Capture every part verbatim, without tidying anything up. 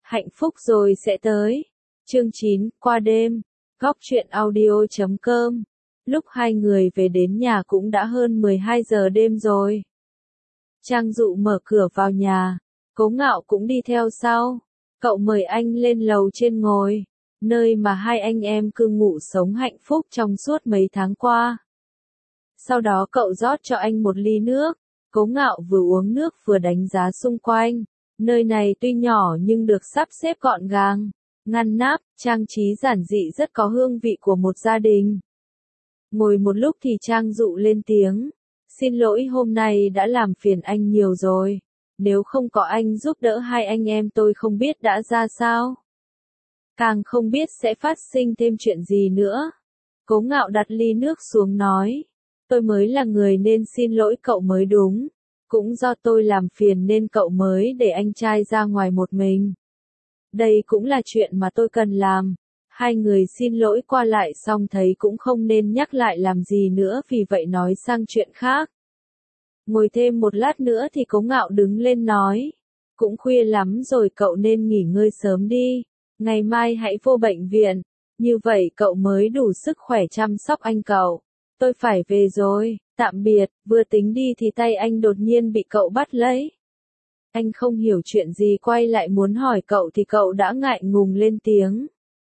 Hạnh phúc rồi sẽ tới. Chương chín, qua đêm. Góc truyện audio chấm com. Lúc hai người về đến nhà cũng đã hơn mười hai giờ đêm rồi. Trang Dụ mở cửa vào nhà. Cố Ngạo cũng đi theo sau. Cậu mời anh lên lầu trên ngồi. Nơi mà hai anh em cư ngụ sống hạnh phúc trong suốt mấy tháng qua. Sau đó cậu rót cho anh một ly nước. Cố Ngạo vừa uống nước vừa đánh giá xung quanh. Nơi này tuy nhỏ nhưng được sắp xếp gọn gàng, ngăn nắp, trang trí giản dị rất có hương vị của một gia đình. Ngồi một lúc thì Trang Dụ lên tiếng. Xin lỗi hôm nay đã làm phiền anh nhiều rồi. Nếu không có anh giúp đỡ hai anh em tôi không biết đã ra sao. Càng không biết sẽ phát sinh thêm chuyện gì nữa. Cố Ngạo đặt ly nước xuống nói. Tôi mới là người nên xin lỗi cậu mới đúng. Cũng do tôi làm phiền nên cậu mới để anh trai ra ngoài một mình. Đây cũng là chuyện mà tôi cần làm. Hai người xin lỗi qua lại xong thấy cũng không nên nhắc lại làm gì nữa, vì vậy nói sang chuyện khác. Ngồi thêm một lát nữa thì Cố Ngạo đứng lên nói. Cũng khuya lắm rồi, cậu nên nghỉ ngơi sớm đi. Ngày mai hãy vô bệnh viện. Như vậy cậu mới đủ sức khỏe chăm sóc anh cậu. Tôi phải về rồi, tạm biệt. Vừa tính đi thì tay anh đột nhiên bị cậu bắt lấy. Anh không hiểu chuyện gì quay lại muốn hỏi cậu thì cậu đã ngại ngùng lên tiếng.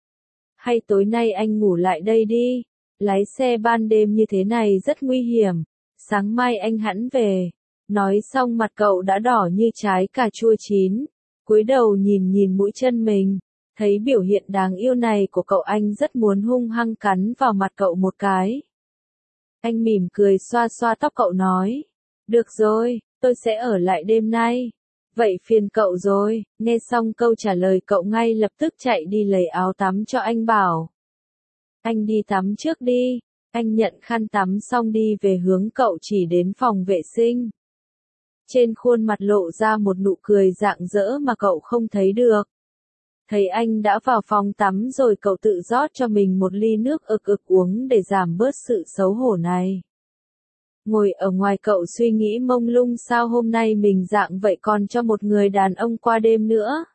Hay tối nay anh ngủ lại đây đi. Lái xe ban đêm như thế này rất nguy hiểm. Sáng mai anh hẵng về. Nói xong mặt cậu đã đỏ như trái cà chua chín. Cúi đầu nhìn nhìn mũi chân mình. Thấy biểu hiện đáng yêu này của cậu anh rất muốn hung hăng cắn vào mặt cậu một cái. Anh mỉm cười xoa xoa tóc cậu nói. Được rồi, tôi sẽ ở lại đêm nay. Vậy phiền cậu rồi. Nghe xong câu trả lời cậu ngay lập tức chạy đi lấy áo tắm cho anh bảo. Anh đi tắm trước đi. Anh nhận khăn tắm xong đi về hướng cậu chỉ đến phòng vệ sinh. Trên khuôn mặt lộ ra một nụ cười rạng rỡ mà cậu không thấy được. Thấy anh đã vào phòng tắm rồi cậu tự rót cho mình một ly nước ực ực uống để giảm bớt sự xấu hổ này. Ngồi ở ngoài cậu suy nghĩ mông lung sao hôm nay mình dạng vậy còn cho một người đàn ông qua đêm nữa.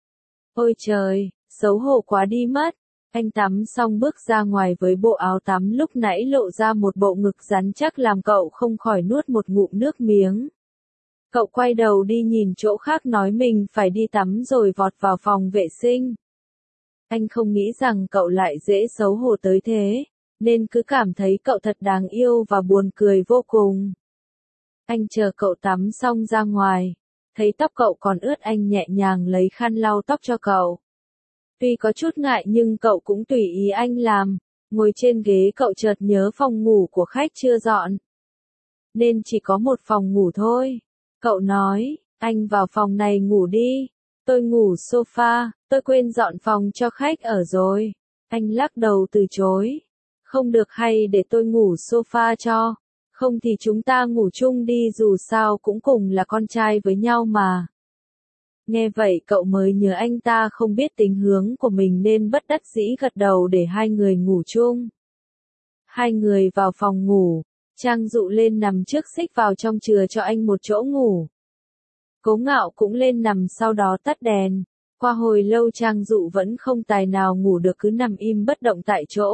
Ôi trời, xấu hổ quá đi mất. Anh tắm xong bước ra ngoài với bộ áo tắm lúc nãy lộ ra một bộ ngực rắn chắc làm cậu không khỏi nuốt một ngụm nước miếng. Cậu quay đầu đi nhìn chỗ khác nói mình phải đi tắm rồi vọt vào phòng vệ sinh. Anh không nghĩ rằng cậu lại dễ xấu hổ tới thế, nên cứ cảm thấy cậu thật đáng yêu và buồn cười vô cùng. Anh chờ cậu tắm xong ra ngoài, thấy tóc cậu còn ướt anh nhẹ nhàng lấy khăn lau tóc cho cậu. Tuy có chút ngại nhưng cậu cũng tùy ý anh làm, ngồi trên ghế cậu chợt nhớ phòng ngủ của khách chưa dọn. Nên chỉ có một phòng ngủ thôi. Cậu nói, anh vào phòng này ngủ đi. Tôi ngủ sofa, tôi quên dọn phòng cho khách ở rồi. Anh lắc đầu từ chối. Không được, hay để tôi ngủ sofa cho. Không thì chúng ta ngủ chung đi, dù sao cũng cùng là con trai với nhau mà. Nghe vậy cậu mới nhớ anh ta không biết tính hướng của mình nên bất đắc dĩ gật đầu để hai người ngủ chung. Hai người vào phòng ngủ. Trang Dụ lên nằm trước xích vào trong chừa cho anh một chỗ ngủ. Cố Ngạo cũng lên nằm sau đó tắt đèn. Qua hồi lâu Trang Dụ vẫn không tài nào ngủ được, cứ nằm im bất động tại chỗ.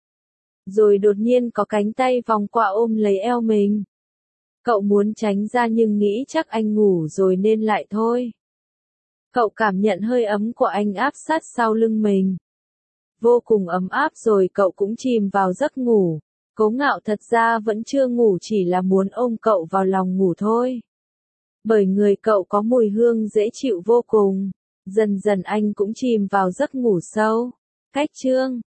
Rồi đột nhiên có cánh tay vòng qua ôm lấy eo mình. Cậu muốn tránh ra nhưng nghĩ chắc anh ngủ rồi nên lại thôi. Cậu cảm nhận hơi ấm của anh áp sát sau lưng mình. Vô cùng ấm áp rồi cậu cũng chìm vào giấc ngủ. Cố Ngạo thật ra vẫn chưa ngủ, chỉ là muốn ôm cậu vào lòng ngủ thôi. Bởi người cậu có mùi hương dễ chịu vô cùng. Dần dần anh cũng chìm vào giấc ngủ sâu. Cách chương